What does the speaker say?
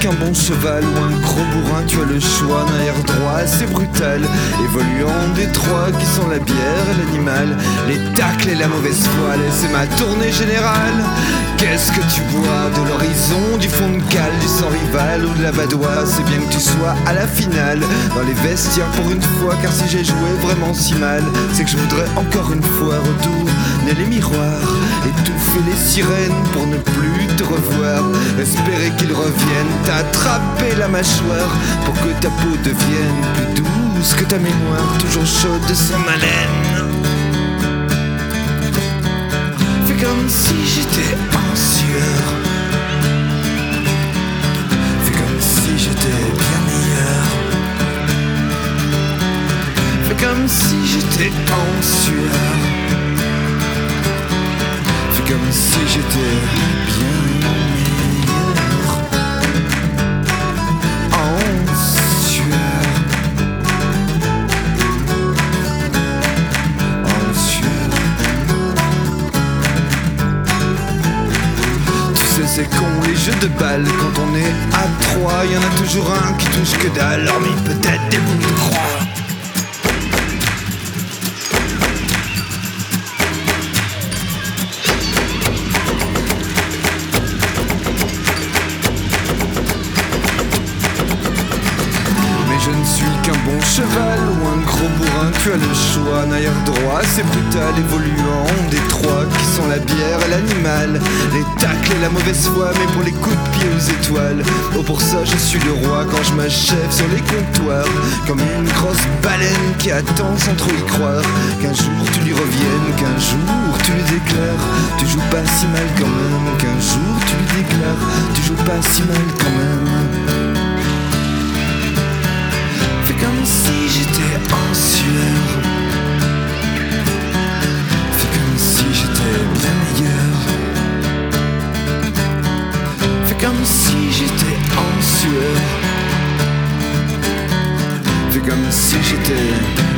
qu'un bon cheval ou un gros bourrin, tu as le choix d'un air droit assez brutal, évoluant des trois qui sont la bière et l'animal, les tacles et la mauvaise foi. C'est ma tournée générale. Qu'est-ce que tu bois? De l'horizon, du fond de cale, du sang rival ou de la badoie? C'est bien que tu sois à la finale, dans les vestiaires pour une fois, car si j'ai joué vraiment si mal, c'est que je voudrais encore une fois retourner les miroirs, étouffer les sirènes pour ne plus te revoir, espérer qu'ils reviennent, t'attraper la mâchoire pour que ta peau devienne plus douce que ta mémoire, toujours chaude de son haleine. Fais comme si j'étais en sueur, fais comme si j'étais bien meilleur, fais comme si j'étais en sueur, fais comme si j'étais bien meilleur, en sueur, en sueur. Tu sais c'est con les jeux de balles, quand on est à trois, y'en a toujours un qui touche que dalle, hormis peut-être des boules de croix. Je ne suis qu'un bon cheval ou un gros bourrin, tu as le choix, un air droit, c'est brutal, évoluant des trois qui sont la bière et l'animal, les tacles et la mauvaise foi, mais pour les coups de pied aux étoiles. Oh pour ça je suis le roi quand je m'achève sur les comptoirs, comme une grosse baleine qui attend sans trop y croire, qu'un jour tu lui reviennes, qu'un jour tu lui déclares, tu joues pas si mal quand même, qu'un jour tu lui déclares, tu joues pas si mal quand même. Fais comme si j'étais en sueur, fais comme si j'étais bien meilleur, fais comme si j'étais en sueur, fais comme si j'étais